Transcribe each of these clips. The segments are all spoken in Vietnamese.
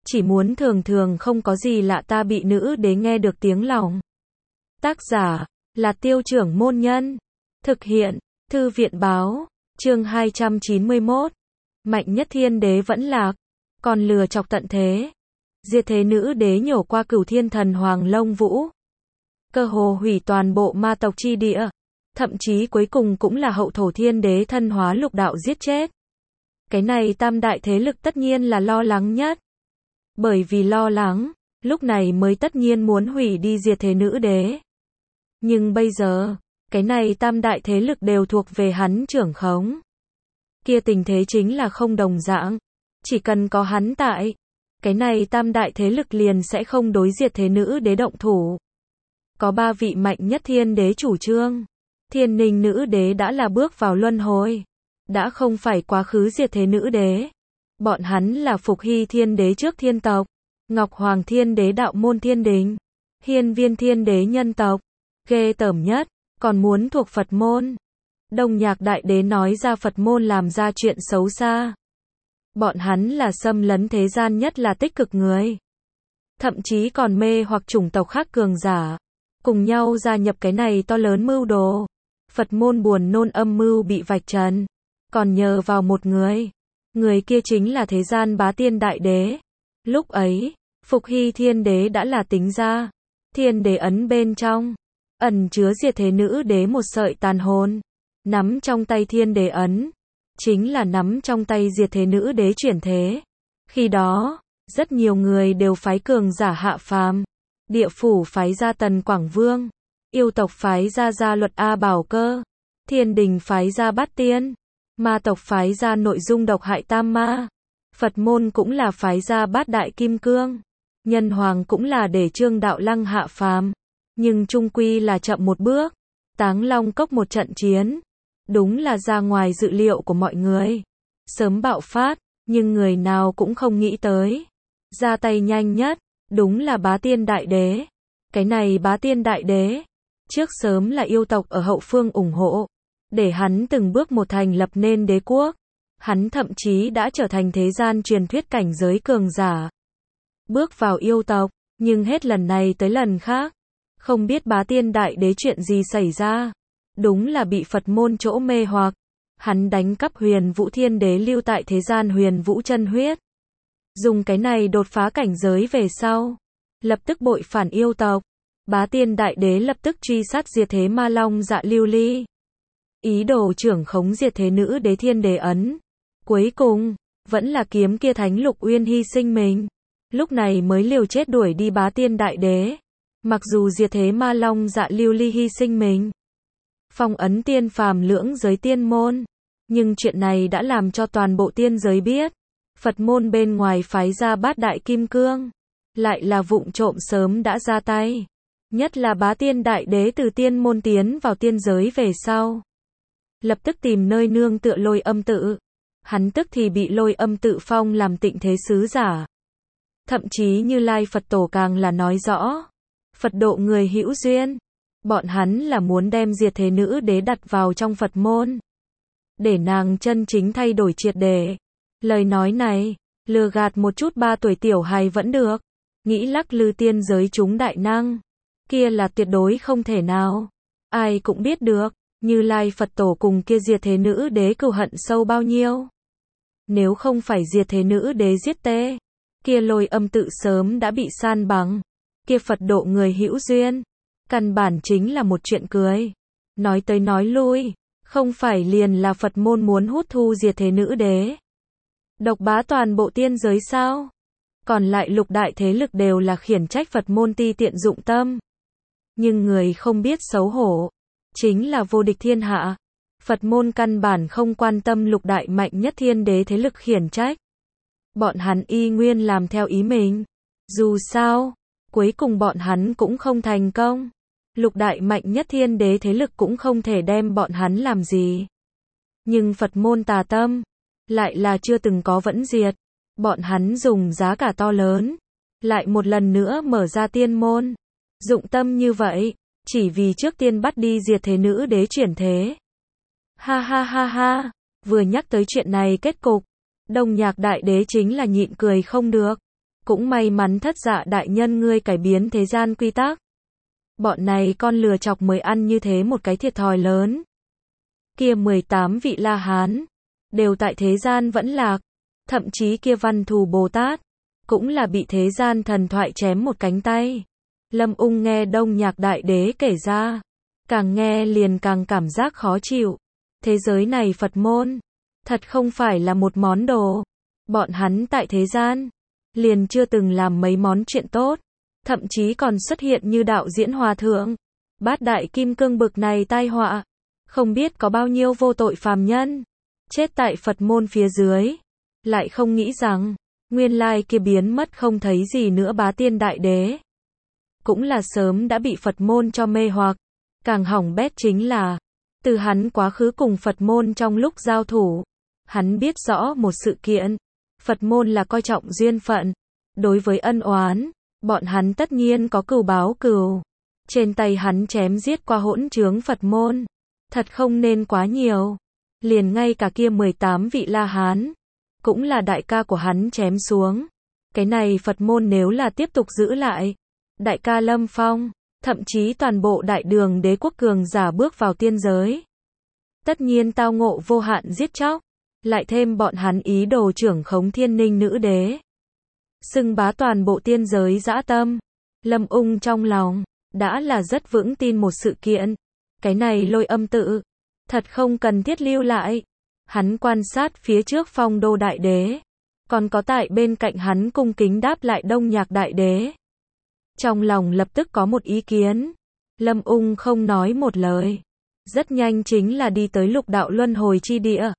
chỉ muốn thường thường không có gì lạ ta bị nữ đế nghe được tiếng lòng. Tác giả là Tiêu Trưởng Môn Nhân. Thực hiện Thư viện Báo. Chương 291. Mạnh nhất thiên đế vẫn lạc, còn lừa chọc tận thế. Diệt thế nữ đế nhổ qua Cửu Thiên Thần Hoàng Lông Vũ, cơ hồ hủy toàn bộ ma tộc chi địa, thậm chí cuối cùng cũng là hậu thổ thiên đế thân hóa lục đạo giết chết. Cái này tam đại thế lực tất nhiên là lo lắng nhất. Bởi vì lo lắng, lúc này mới tất nhiên muốn hủy đi diệt thế nữ đế. Nhưng bây giờ, cái này tam đại thế lực đều thuộc về hắn trưởng khống. Kia tình thế chính là không đồng dạng. Chỉ cần có hắn tại, cái này tam đại thế lực liền sẽ không đối diệt thế nữ đế động thủ. Có 3 vị mạnh nhất thiên đế chủ trương. Thiên Ninh nữ đế đã là bước vào luân hồi, đã không phải quá khứ diệt thế nữ đế. Bọn hắn là Phục Hy thiên đế trước thiên tộc, Ngọc Hoàng thiên đế đạo môn thiên đình, Hiên Viên thiên đế nhân tộc. Ghê tởm nhất, còn muốn thuộc Phật môn. Đông Nhạc đại đế nói ra Phật môn làm ra chuyện xấu xa. Bọn hắn là xâm lấn thế gian nhất là tích cực người. Thậm chí còn mê hoặc chủng tộc khác cường giả. Cùng nhau gia nhập cái này to lớn mưu đồ. Phật môn buồn nôn âm mưu bị vạch trần. Còn nhờ vào một người. Người kia chính là thế gian bá tiên đại đế. Lúc ấy, Phục Hy thiên đế đã là tính ra. Thiên đế ấn bên trong ẩn chứa diệt thế nữ đế một sợi tàn hồn. Nắm trong tay thiên đế ấn, chính là nắm trong tay diệt thế nữ đế chuyển thế. Khi đó, rất nhiều người đều phái cường giả hạ phàm. Địa phủ phái ra Tần Quảng Vương, yêu tộc phái ra Gia Luật A Bảo Cơ, thiên đình phái ra Bát Tiên, ma tộc phái ra nội dung độc hại Tam Ma, Phật môn cũng là phái ra Bát Đại Kim Cương, Nhân Hoàng cũng là để Trương Đạo Lăng hạ phàm. Nhưng chung quy là chậm một bước. Táng Long Cốc một trận chiến, đúng là ra ngoài dự liệu của mọi người. Sớm bạo phát, nhưng người nào cũng không nghĩ tới. Ra tay nhanh nhất, đúng là bá tiên đại đế. Cái này bá tiên đại đế, trước sớm là yêu tộc ở hậu phương ủng hộ, để hắn từng bước một thành lập nên đế quốc. Hắn thậm chí đã trở thành thế gian truyền thuyết cảnh giới cường giả. Bước vào yêu tộc, nhưng hết lần này tới lần khác. Không biết bá tiên đại đế chuyện gì xảy ra. Đúng là bị Phật môn chỗ mê hoặc. Hắn đánh cắp Huyền Vũ thiên đế lưu tại thế gian Huyền Vũ chân huyết. Dùng cái này đột phá cảnh giới về sau. Lập tức bội phản yêu tộc. Bá tiên đại đế lập tức truy sát diệt thế ma long Dạ Lưu Ly. Ý đồ trưởng khống diệt thế nữ đế thiên đế ấn. Cuối cùng, vẫn là kiếm kia Thánh Lục Uyên hy sinh mình. Lúc này mới liều chết đuổi đi bá tiên đại đế. Mặc dù diệt thế ma long Dạ Lưu Ly hy sinh mình, phong ấn tiên phàm lưỡng giới tiên môn, nhưng chuyện này đã làm cho toàn bộ tiên giới biết. Phật môn bên ngoài phái ra Bát Đại Kim Cương, lại là vụng trộm sớm đã ra tay. Nhất là bá tiên đại đế từ tiên môn tiến vào tiên giới về sau, lập tức tìm nơi nương tựa Lôi Âm tự. Hắn tức thì bị Lôi Âm tự phong làm tịnh thế sứ giả. Thậm chí Như Lai Phật Tổ càng là nói rõ, Phật độ người hữu duyên. Bọn hắn là muốn đem diệt thế nữ đế đặt vào trong Phật môn, để nàng chân chính thay đổi triệt để. Lời nói này, lừa gạt một chút 3 tuổi tiểu hài vẫn được. Nghĩ lắc lư tiên giới chúng đại năng, kia là tuyệt đối không thể nào. Ai cũng biết được, Như Lai Phật Tổ cùng kia diệt thế nữ đế cừu hận sâu bao nhiêu. Nếu không phải diệt thế nữ đế giết tê, kia Lôi Âm tự sớm đã bị san bằng. Kia Phật độ người hữu duyên, căn bản chính là một chuyện cười. Nói tới nói lui, không phải liền là Phật môn muốn hút thu diệt thế nữ đế, độc bá toàn bộ tiên giới sao? Còn lại lục đại thế lực đều là khiển trách Phật môn ti tiện dụng tâm. Nhưng người không biết xấu hổ, chính là vô địch thiên hạ. Phật môn căn bản không quan tâm lục đại mạnh nhất thiên đế thế lực khiển trách. Bọn hắn y nguyên làm theo ý mình. Dù sao, cuối cùng bọn hắn cũng không thành công. Lục đại mạnh nhất thiên đế thế lực cũng không thể đem bọn hắn làm gì. Nhưng Phật môn tà tâm, lại là chưa từng có vẫn diệt. Bọn hắn dùng giá cả to lớn, lại một lần nữa mở ra tiên môn. Dụng tâm như vậy, chỉ vì trước tiên bắt đi diệt thế nữ đế chuyển thế. Ha ha ha ha, vừa nhắc tới chuyện này kết cục, Đông Nhạc đại đế chính là nhịn cười không được. Cũng may mắn Thất Dạ đại nhân ngươi cải biến thế gian quy tắc. Bọn này con lừa chọc mới ăn như thế một cái thiệt thòi lớn. Kia 18 vị La Hán, đều tại thế gian vẫn lạc. Thậm chí kia Văn Thù Bồ Tát, cũng là bị thế gian thần thoại chém một cánh tay. Lâm Ung nghe Đông Nhạc Đại Đế kể ra, càng nghe liền càng cảm giác khó chịu. Thế giới này Phật môn, thật không phải là một món đồ. Bọn hắn tại thế gian, liền chưa từng làm mấy món chuyện tốt. Thậm chí còn xuất hiện như đạo diễn hòa thượng, Bát Đại Kim Cương bực này tai họa. Không biết có bao nhiêu vô tội phàm nhân, chết tại Phật môn phía dưới. Lại không nghĩ rằng, nguyên lai kia biến mất không thấy gì nữa Bá Tiên Đại Đế. Cũng là sớm đã bị Phật môn cho mê hoặc. Càng hỏng bét chính là, từ hắn quá khứ cùng Phật môn trong lúc giao thủ, hắn biết rõ một sự kiện. Phật môn là coi trọng duyên phận. Đối với ân oán, bọn hắn tất nhiên có cừu báo cừu. Trên tay hắn chém giết qua hỗn trướng Phật môn. Thật không nên quá nhiều. Liền ngay cả kia 18 vị La Hán, cũng là đại ca của hắn chém xuống. Cái này Phật môn nếu là tiếp tục giữ lại, đại ca Lâm Phong, thậm chí toàn bộ đại đường đế quốc cường giả bước vào tiên giới, tất nhiên tao ngộ vô hạn giết chóc. Lại thêm bọn hắn ý đồ trưởng khống Thiên Ninh nữ đế, xưng bá toàn bộ tiên giới dã tâm. Lâm Ung trong lòng đã là rất vững tin một sự kiện. Cái này Lôi Âm tự, thật không cần thiết lưu lại. Hắn quan sát phía trước Phong Đô Đại Đế, còn có tại bên cạnh hắn cung kính đáp lại Đông Nhạc Đại Đế. Trong lòng lập tức có một ý kiến. Lâm Ung không nói một lời, rất nhanh chính là đi tới lục đạo luân hồi chi địa.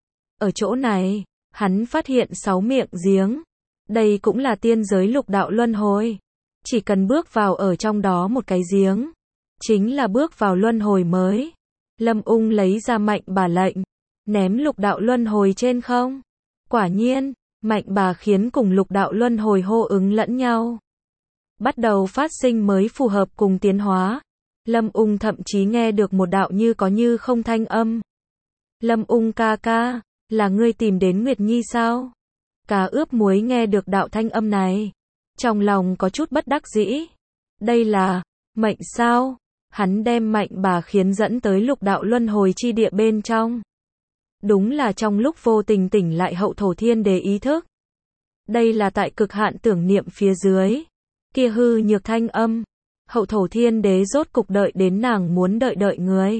Ở chỗ này, hắn phát hiện 6 miệng giếng. Đây cũng là tiên giới lục đạo luân hồi. Chỉ cần bước vào ở trong đó một cái giếng, chính là bước vào luân hồi mới. Lâm Ung lấy ra Mạnh Bà lệnh, ném lục đạo luân hồi trên không. Quả nhiên, Mạnh Bà khiến cùng lục đạo luân hồi hô ứng lẫn nhau, bắt đầu phát sinh mới phù hợp cùng tiến hóa. Lâm Ung thậm chí nghe được một đạo như có như không thanh âm. Lâm Ung ca ca, là ngươi tìm đến Nguyệt Nhi sao? Cá ướp muối nghe được đạo thanh âm này, trong lòng có chút bất đắc dĩ. Đây là mệnh sao? Hắn đem Mạnh Bà khiến dẫn tới lục đạo luân hồi chi địa bên trong. Đúng là trong lúc vô tình tỉnh lại Hậu Thổ Thiên Đế ý thức. Đây là tại cực hạn tưởng niệm phía dưới. Kia hư nhược thanh âm. Hậu Thổ Thiên Đế rốt cục đợi đến nàng muốn đợi người.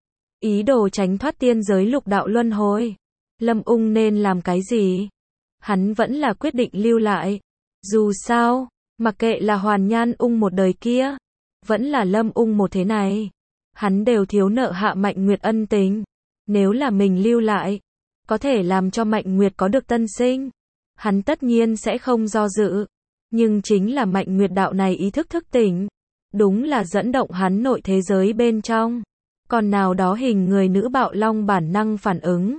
Ý đồ tránh thoát tiên giới lục đạo luân hồi. Lâm Ung nên làm cái gì? Hắn vẫn là quyết định lưu lại. Dù sao, mặc kệ là Hoàn Nhan Ung một đời kia, vẫn là Lâm Ung một thế này, hắn đều thiếu nợ Hạ Mạnh Nguyệt ân tình. Nếu là mình lưu lại, có thể làm cho Mạnh Nguyệt có được tân sinh, hắn tất nhiên sẽ không do dự. Nhưng chính là Mạnh Nguyệt đạo này ý thức thức tỉnh, đúng là dẫn động hắn nội thế giới bên trong. Còn nào đó hình người nữ bạo long bản năng phản ứng.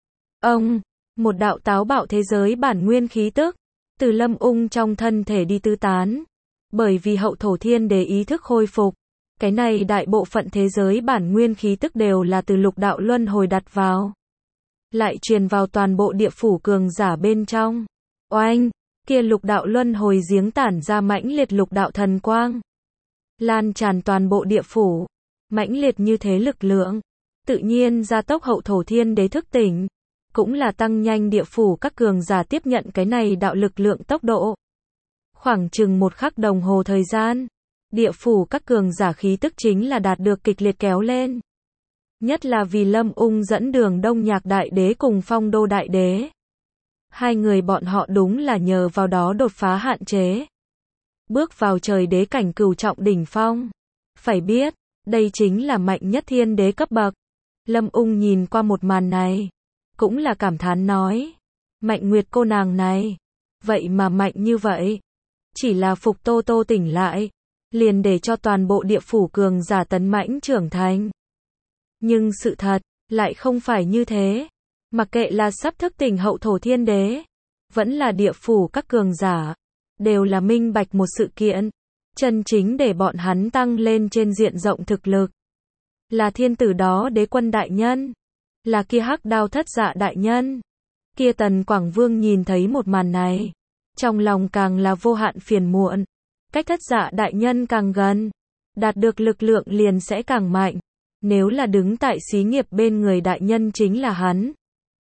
Một đạo táo bạo thế giới bản nguyên khí tức, từ Lâm Ung trong thân thể đi tứ tán. Bởi vì Hậu Thổ Thiên Đế ý thức khôi phục, cái này đại bộ phận thế giới bản nguyên khí tức đều là từ lục đạo luân hồi đặt vào, lại truyền vào toàn bộ địa phủ cường giả bên trong. Oanh, kia lục đạo luân hồi giếng tản ra mãnh liệt lục đạo thần quang, lan tràn toàn bộ địa phủ. Mãnh liệt như thế lực lượng, tự nhiên gia tốc Hậu Thổ Thiên Đế thức tỉnh, cũng là tăng nhanh địa phủ các cường giả tiếp nhận cái này đạo lực lượng tốc độ. Khoảng chừng 1 khắc đồng hồ thời gian, địa phủ các cường giả khí tức chính là đạt được kịch liệt kéo lên. Nhất là vì Lâm Ung dẫn đường Đông Nhạc Đại Đế cùng Phong Đô Đại Đế. Hai người bọn họ đúng là nhờ vào đó đột phá hạn chế, bước vào trời đế cảnh cửu trọng đỉnh phong. Phải biết, đây chính là mạnh nhất thiên đế cấp bậc. Lâm Ung nhìn qua một màn này, cũng là cảm thán nói, Mạnh Nguyệt cô nàng này, vậy mà mạnh như vậy. Chỉ là Phục Tô Tô tỉnh lại, liền để cho toàn bộ địa phủ cường giả tấn mãnh trưởng thành. Nhưng sự thật, lại không phải như thế. Mặc kệ là sắp thức tỉnh Hậu Thổ Thiên Đế, vẫn là địa phủ các cường giả, đều là minh bạch một sự kiện. Chân chính để bọn hắn tăng lên trên diện rộng thực lực, là thiên tử đó đế quân đại nhân, là kia Hắc Đao Thất Dạ đại nhân. Kia Tần Quảng Vương nhìn thấy một màn này, trong lòng càng là vô hạn phiền muộn. Cách Thất Dạ đại nhân càng gần, đạt được lực lượng liền sẽ càng mạnh. Nếu là đứng tại xí nghiệp bên người đại nhân chính là hắn.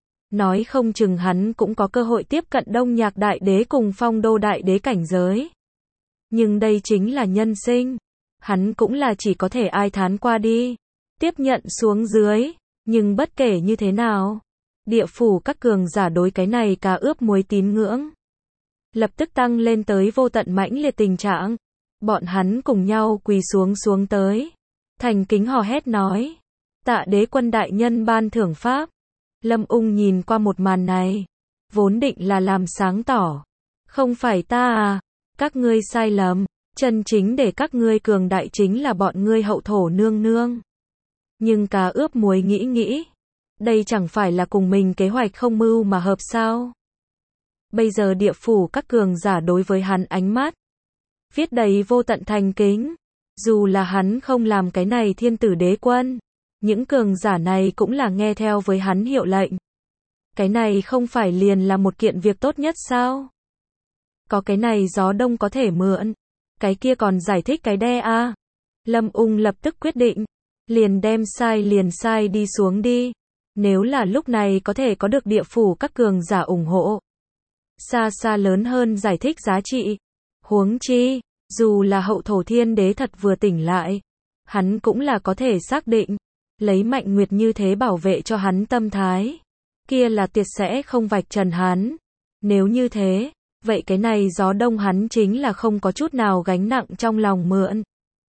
Nói không chừng hắn cũng có cơ hội tiếp cận Đông Nhạc Đại Đế cùng Phong Đô Đại Đế cảnh giới. Nhưng đây chính là nhân sinh. Hắn cũng là chỉ có thể ai thán qua đi. Tiếp nhận xuống dưới. Nhưng bất kể như thế nào, địa phủ các cường giả đối cái này cá ướp muối tín ngưỡng lập tức tăng lên tới vô tận mãnh liệt tình trạng. Bọn hắn cùng nhau quỳ xuống tới. Thành kính hò hét nói. Tạ đế quân đại nhân ban thưởng pháp. Lâm Ung nhìn qua một màn này. Vốn định là làm sáng tỏ. Không phải ta à. Các ngươi sai lầm. Chân chính để các ngươi cường đại chính là bọn ngươi hậu thổ nương nương. Nhưng cá ướp muối nghĩ. Đây chẳng phải là cùng mình kế hoạch không mưu mà hợp sao. Bây giờ địa phủ các cường giả đối với hắn ánh mắt. Viết đầy vô tận thành kính. Dù là hắn không làm cái này thiên tử đế quân. Những cường giả này cũng là nghe theo với hắn hiệu lệnh. Cái này không phải liền là một kiện việc tốt nhất sao? Có cái này gió đông có thể mượn. Cái kia còn giải thích cái đe à. Lâm Ung lập tức quyết định. Liền đem liền sai đi xuống đi. Nếu là lúc này có thể có được địa phủ các cường giả ủng hộ. Xa xa lớn hơn giải thích giá trị. Huống chi, dù là hậu thổ thiên đế thật vừa tỉnh lại. Hắn cũng là có thể xác định. Lấy Mạnh Nguyệt như thế bảo vệ cho hắn tâm thái. Kia là tuyệt sẽ không vạch trần hắn. Nếu như thế, vậy cái này gió đông hắn chính là không có chút nào gánh nặng trong lòng mượn.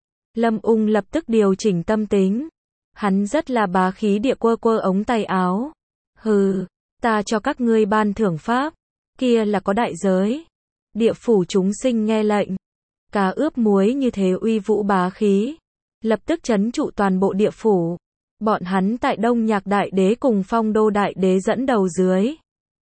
Lâm Ung lập tức điều chỉnh tâm tính. Hắn rất là bá khí địa quơ ống tay áo. Hừ, ta cho các ngươi ban thưởng pháp. Kia là có đại giới. Địa phủ chúng sinh nghe lệnh. Cá ướp muối như thế uy vũ bá khí. Lập tức trấn trụ toàn bộ địa phủ. Bọn hắn tại Đông Nhạc Đại Đế cùng Phong Đô Đại Đế dẫn đầu dưới.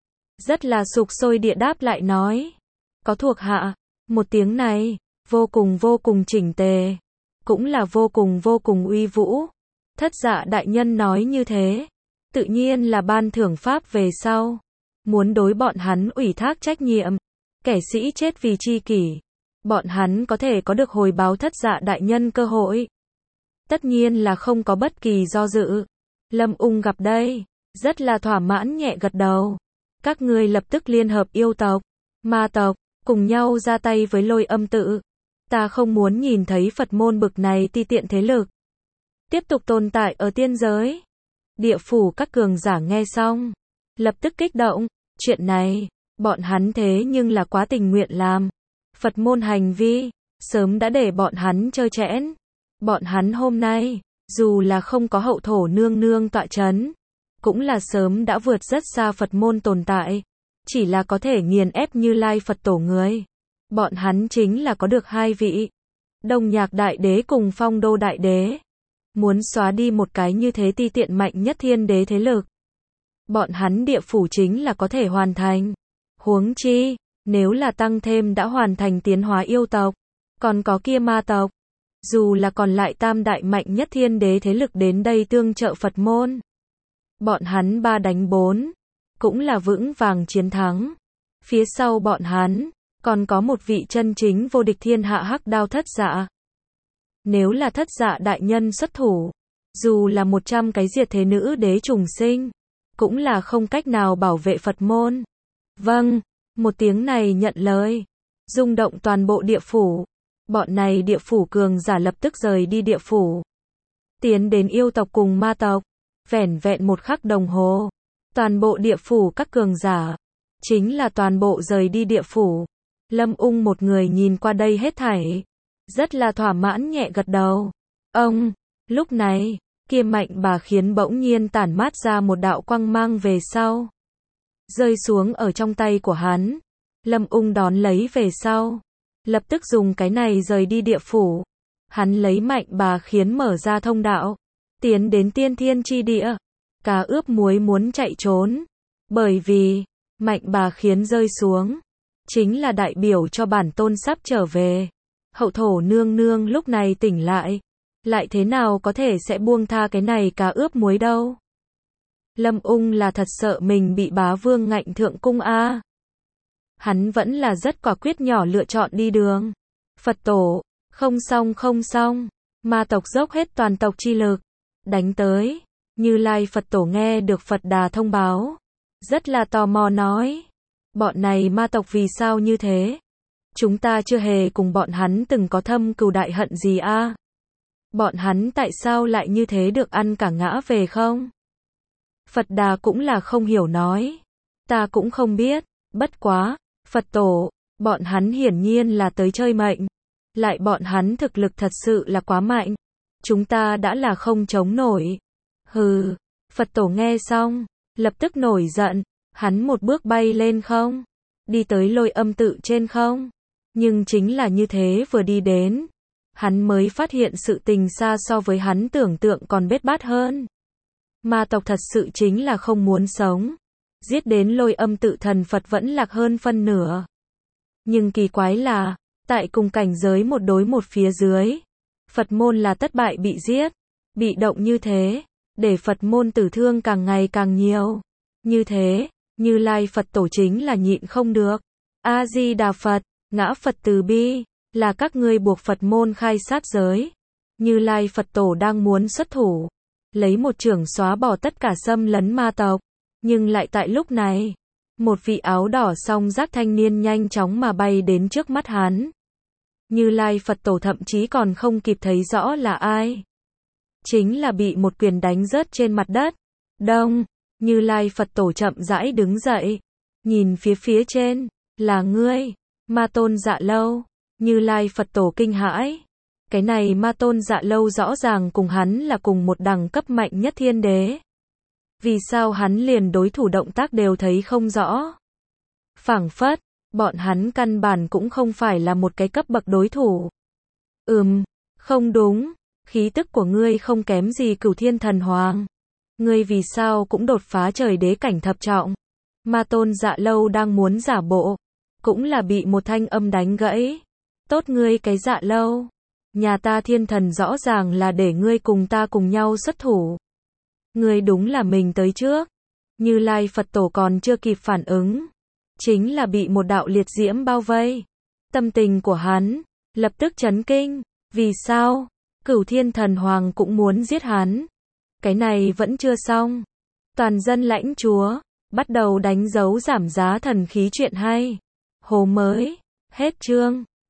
Rất là sục sôi địa đáp lại nói. Có thuộc hạ. Một tiếng này, vô cùng chỉnh tề. Cũng là vô cùng uy vũ. Thất Dạ đại nhân nói như thế. Tự nhiên là ban thưởng pháp về sau. Muốn đối bọn hắn ủy thác trách nhiệm. Kẻ sĩ chết vì chi kỷ. Bọn hắn có thể có được hồi báo Thất Dạ đại nhân cơ hội. Tất nhiên là không có bất kỳ do dự. Lâm Ung gặp đây. Rất là thỏa mãn nhẹ gật đầu. Các ngươi lập tức liên hợp yêu tộc, ma tộc, cùng nhau ra tay với Lôi Âm tự. Ta không muốn nhìn thấy Phật môn bực này ti tiện thế lực tiếp tục tồn tại ở tiên giới. Địa phủ các cường giả nghe xong. Lập tức kích động. Chuyện này, bọn hắn thế nhưng là quá tình nguyện làm. Phật môn hành vi, sớm đã để bọn hắn chơi chẽn. Bọn hắn hôm nay, dù là không có hậu thổ nương nương tọa chấn, cũng là sớm đã vượt rất xa Phật môn tồn tại. Chỉ là có thể nghiền ép Như Lai Phật tổ người. Bọn hắn chính là có được hai vị. Đông Nhạc Đại Đế cùng Phong Đô Đại Đế. Muốn xóa đi một cái như thế ti tiện mạnh nhất thiên đế thế lực. Bọn hắn địa phủ chính là có thể hoàn thành. Huống chi, nếu là tăng thêm đã hoàn thành tiến hóa yêu tộc, còn có kia ma tộc. Dù là còn lại tam đại mạnh nhất thiên đế thế lực đến đây tương trợ Phật môn. Bọn hắn 3 đánh 4, cũng là vững vàng chiến thắng. Phía sau bọn hắn, còn có một vị chân chính vô địch thiên hạ hắc đao Thất Dạ. Nếu là Thất Dạ đại nhân xuất thủ, dù là 100 cái diệt thế nữ đế trùng sinh, cũng là không cách nào bảo vệ Phật môn. Vâng, một tiếng này nhận lời, rung động toàn bộ địa phủ. Bọn này địa phủ cường giả lập tức rời đi địa phủ. Tiến đến yêu tộc cùng ma tộc. Vẻn vẹn một khắc đồng hồ. Toàn bộ địa phủ các cường giả. Chính là toàn bộ rời đi địa phủ. Lâm Ung một người nhìn qua đây hết thảy. Rất là thỏa mãn nhẹ gật đầu. Ông, lúc này, kia mạnh bà khiến bỗng nhiên tản mát ra một đạo quang mang về sau. Rơi xuống ở trong tay của hắn. Lâm Ung đón lấy về sau. Lập tức dùng cái này rời đi địa phủ. Hắn lấy mạnh bà khiến mở ra thông đạo. Tiến đến tiên thiên chi địa. Cá ướp muối muốn chạy trốn. Bởi vì, mạnh bà khiến rơi xuống. Chính là đại biểu cho bản tôn sắp trở về. Hậu thổ nương nương lúc này tỉnh lại. Lại thế nào có thể sẽ buông tha cái này cá ướp muối đâu. Lâm Ung là thật sợ mình bị bá vương ngạnh thượng cung a. hắn vẫn là rất quả quyết nhỏ lựa chọn đi đường. Phật tổ, không xong, ma tộc dốc hết toàn tộc chi lực, đánh tới. Như Lai Phật tổ nghe được Phật Đà thông báo, rất là tò mò nói, bọn này ma tộc vì sao như thế? Chúng ta chưa hề cùng bọn hắn từng có thâm cừu đại hận gì a? Bọn hắn tại sao lại như thế được ăn cả ngã về không? Phật Đà cũng là không hiểu nói, ta cũng không biết, bất quá, Phật tổ, bọn hắn hiển nhiên là tới chơi mệnh, lại bọn hắn thực lực thật sự là quá mạnh, chúng ta đã là không chống nổi. Hừ, Phật tổ nghe xong, lập tức nổi giận, hắn một bước bay lên không, đi tới Lôi Âm tự trên không, nhưng chính là như thế vừa đi đến, hắn mới phát hiện sự tình xa so với hắn tưởng tượng còn bết bát hơn. Ma tộc thật sự chính là không muốn sống, giết đến Lôi Âm tự thần Phật vẫn lạc hơn phân nửa. Nhưng kỳ quái là, tại cùng cảnh giới một đối một phía dưới, Phật môn là tất bại bị giết, bị động như thế, để Phật môn tử thương càng ngày càng nhiều. Như thế, Như Lai Phật tổ chính là nhịn không được. A-di-đà Phật, ngã Phật từ bi, là các ngươi buộc Phật môn khai sát giới. Như Lai Phật tổ đang muốn xuất thủ, lấy một chưởng xóa bỏ tất cả xâm lấn ma tộc, nhưng lại tại lúc này, một vị áo đỏ song giác thanh niên nhanh chóng mà bay đến trước mắt hắn. Như Lai Phật tổ thậm chí còn không kịp thấy rõ là ai, chính là bị một quyền đánh rớt trên mặt đất. Đông, Như Lai Phật tổ chậm rãi đứng dậy, nhìn phía trên, là ngươi, Ma Tôn Dạ Lâu. Như Lai Phật tổ kinh hãi, cái này Ma Tôn Dạ Lâu rõ ràng cùng hắn là cùng một đẳng cấp mạnh nhất thiên đế. Vì sao hắn liền đối thủ động tác đều thấy không rõ? Phảng phất, bọn hắn căn bản cũng không phải là một cái cấp bậc đối thủ. Không đúng, khí tức của ngươi không kém gì Cửu Thiên Thần Hoàng. Ngươi vì sao cũng đột phá trời đế cảnh thập trọng? Ma Tôn Dạ Lâu đang muốn giả bộ, cũng là bị một thanh âm đánh gãy. Tốt ngươi cái Dạ Lâu, nhà ta thiên thần rõ ràng là để ngươi cùng ta cùng nhau xuất thủ. Ngươi đúng là mình tới trước. Như Lai Phật tổ còn chưa kịp phản ứng, chính là bị một đạo liệt diễm bao vây. Tâm tình của hắn lập tức chấn kinh, vì sao? Cửu Thiên Thần Hoàng cũng muốn giết hắn. Cái này vẫn chưa xong. Toàn dân lãnh chúa bắt đầu đánh dấu giảm giá thần khí chuyện hay. Hồ mới, hết chương.